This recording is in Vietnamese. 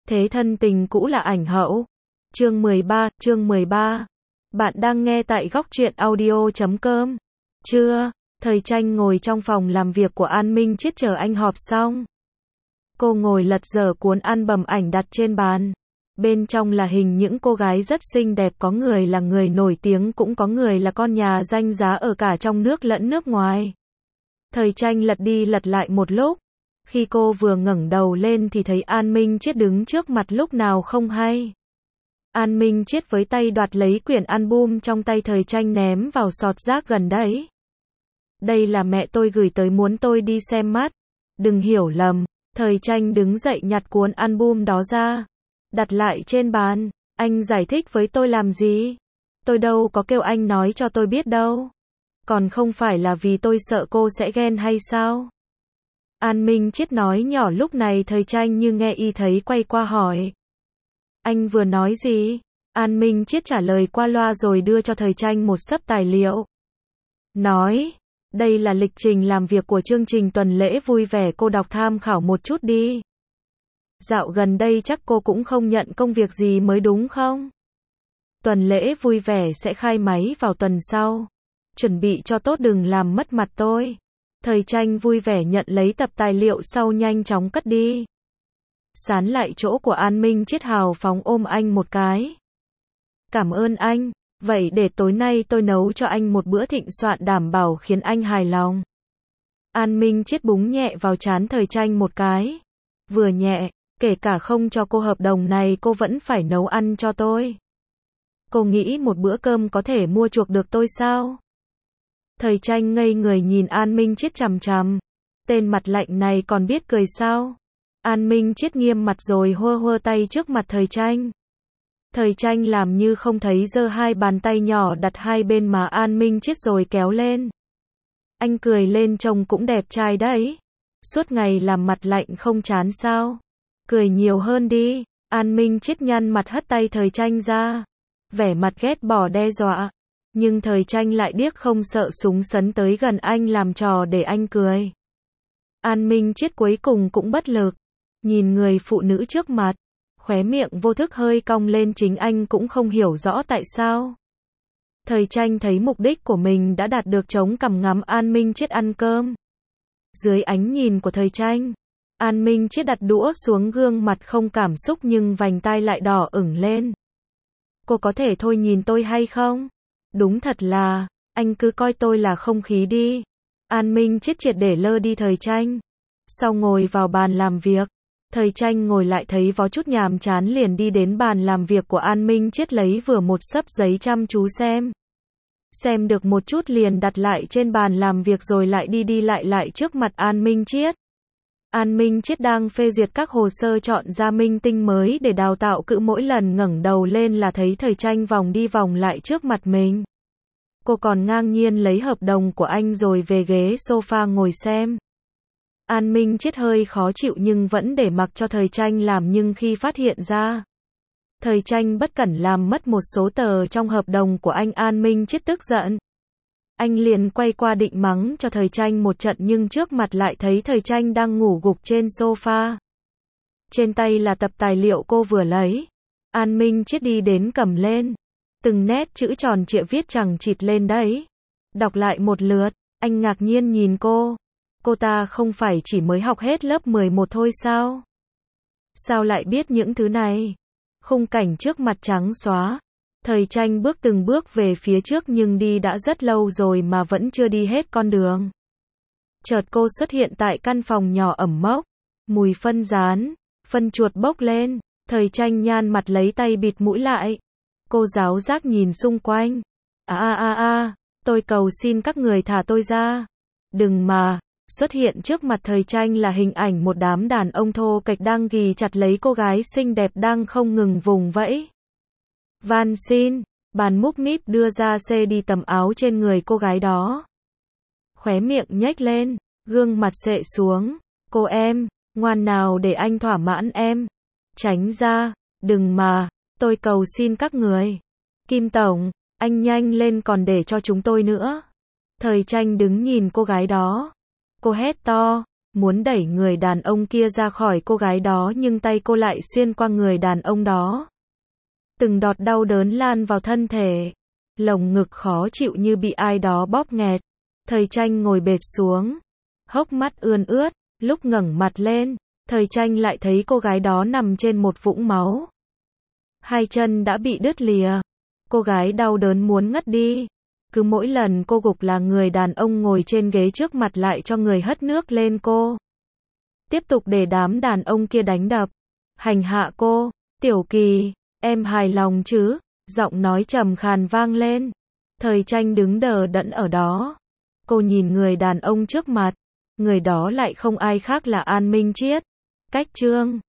Thế thân tình cũ là ảnh hậu. Chương 13. Bạn đang nghe tại góc truyện audio.com. Trưa, Thời Tranh ngồi trong phòng làm việc của An Minh Chiết chờ anh họp xong. Cô ngồi lật dở cuốn album ảnh đặt trên bàn. Bên trong là hình những cô gái rất xinh đẹp, có người là người nổi tiếng, cũng có người là con nhà danh giá ở cả trong nước lẫn nước ngoài. Thời Tranh lật đi lật lại một lúc. Khi cô vừa ngẩng đầu lên thì thấy An Minh Chiết đứng trước mặt lúc nào không hay. An Minh Chiết với tay đoạt lấy quyển album trong tay Thời Tranh ném vào sọt rác gần đấy. Đây là mẹ tôi gửi tới muốn tôi đi xem mắt. Đừng hiểu lầm. Thời Tranh đứng dậy nhặt cuốn album đó ra. Đặt lại trên bàn. Anh giải thích với tôi làm gì? Tôi đâu có kêu anh nói cho tôi biết đâu. Còn không phải là vì tôi sợ cô sẽ ghen hay sao? An Minh Chiết nói nhỏ, lúc này Thời Tranh như nghe y thấy, quay qua hỏi. Anh vừa nói gì? An Minh Chiết trả lời qua loa rồi đưa cho Thời Tranh một xấp tài liệu. Nói, đây là lịch trình làm việc của chương trình tuần lễ vui vẻ, cô đọc tham khảo một chút đi. Dạo gần đây chắc cô cũng không nhận công việc gì mới đúng không? Tuần lễ vui vẻ sẽ khai máy vào tuần sau. Chuẩn bị cho tốt đừng làm mất mặt tôi. Thời Tranh vui vẻ nhận lấy tập tài liệu sau nhanh chóng cất đi. Sán lại chỗ của An Minh Chiết hào phóng ôm anh một cái. Cảm ơn anh, vậy để tối nay tôi nấu cho anh một bữa thịnh soạn đảm bảo khiến anh hài lòng. An Minh Chiết búng nhẹ vào trán Thời Tranh một cái. Vừa nhẹ, kể cả không cho cô hợp đồng này cô vẫn phải nấu ăn cho tôi. Cô nghĩ một bữa cơm có thể mua chuộc được tôi sao? Thời Tranh ngây người nhìn An Minh Chiết chằm chằm. Tên mặt lạnh này còn biết cười sao? An Minh Chiết nghiêm mặt rồi hơ hơ tay trước mặt Thời Tranh. Thời Tranh làm như không thấy, giơ hai bàn tay nhỏ đặt hai bên má An Minh Chiết rồi kéo lên. Anh cười lên trông cũng đẹp trai đấy. Suốt ngày làm mặt lạnh không chán sao? Cười nhiều hơn đi. An Minh Chiết nhăn mặt hất tay Thời Tranh ra. Vẻ mặt ghét bỏ đe dọa. Nhưng Thời Tranh lại điếc không sợ súng sấn tới gần anh làm trò để anh cười. An Minh Chiết cuối cùng cũng bất lực. Nhìn người phụ nữ trước mặt. Khóe miệng vô thức hơi cong lên, chính anh cũng không hiểu rõ tại sao. Thời Tranh thấy mục đích của mình đã đạt được, chống cằm ngắm An Minh Chiết ăn cơm. Dưới ánh nhìn của Thời Tranh, An Minh Chiết đặt đũa xuống, gương mặt không cảm xúc nhưng vành tai lại đỏ ửng lên. Cô có thể thôi nhìn tôi hay không? Đúng thật là, anh cứ coi tôi là không khí đi. An Minh Chiết triệt để lơ đi Thời Tranh. Sau ngồi vào bàn làm việc, Thời Tranh ngồi lại thấy có chút nhàm chán liền đi đến bàn làm việc của An Minh Chiết lấy vừa một xấp giấy chăm chú xem. Xem được một chút liền đặt lại trên bàn làm việc rồi lại đi lại trước mặt An Minh Chiết. An Minh Chiết đang phê duyệt các hồ sơ chọn ra minh tinh mới để đào tạo, cứ mỗi lần ngẩng đầu lên là thấy Thời Tranh vòng đi vòng lại trước mặt mình. Cô còn ngang nhiên lấy hợp đồng của anh rồi về ghế sofa ngồi xem. An Minh Chiết hơi khó chịu nhưng vẫn để mặc cho Thời Tranh làm, nhưng khi phát hiện ra Thời Tranh bất cẩn làm mất một số tờ trong hợp đồng của anh, An Minh Chiết tức giận. Anh liền quay qua định mắng cho Thời Tranh một trận nhưng trước mặt lại thấy Thời Tranh đang ngủ gục trên sofa. Trên tay là tập tài liệu cô vừa lấy. An Minh Chiết đi đến cầm lên. Từng nét chữ tròn trịa viết chằng chịt lên đấy. Đọc lại một lượt, anh ngạc nhiên nhìn cô. Cô ta không phải chỉ mới học hết lớp 11 thôi sao? Sao lại biết những thứ này? Khung cảnh trước mặt trắng xóa. Thời Tranh bước từng bước về phía trước nhưng đi đã rất lâu rồi mà vẫn chưa đi hết con đường. Chợt cô xuất hiện tại căn phòng nhỏ ẩm mốc. Mùi phân rán, phân chuột bốc lên. Thời Tranh nhăn mặt lấy tay bịt mũi lại. Cô giáo giác nhìn xung quanh. Tôi cầu xin các người thả tôi ra. Đừng mà. Xuất hiện trước mặt Thời Tranh là hình ảnh một đám đàn ông thô kệch đang ghì chặt lấy cô gái xinh đẹp đang không ngừng vùng vẫy. Van xin, bàn múc míp đưa ra xê đi tầm áo trên người cô gái đó. Khóe miệng nhếch lên, gương mặt xệ xuống. Cô em, ngoan nào để anh thỏa mãn em. Tránh ra, đừng mà, tôi cầu xin các người. Kim Tổng, anh nhanh lên còn để cho chúng tôi nữa. Thời Tranh đứng nhìn cô gái đó. Cô hét to, muốn đẩy người đàn ông kia ra khỏi cô gái đó nhưng tay cô lại xuyên qua người đàn ông đó. Từng đọt đau đớn lan vào thân thể. Lồng ngực khó chịu như bị ai đó bóp nghẹt. Thầy Tranh ngồi bệt xuống. Hốc mắt ươn ướt. Lúc ngẩng mặt lên, thầy Tranh lại thấy cô gái đó nằm trên một vũng máu. Hai chân đã bị đứt lìa. Cô gái đau đớn muốn ngất đi. Cứ mỗi lần cô gục là người đàn ông ngồi trên ghế trước mặt lại cho người hất nước lên cô. Tiếp tục để đám đàn ông kia đánh đập, hành hạ cô. Tiểu Kỳ, em hài lòng chứ? Giọng nói trầm khàn vang lên. Thầy Tranh đứng đờ đẫn ở đó. Cô nhìn người đàn ông trước mặt. Người đó lại không ai khác là An Minh Chiết. Cách chương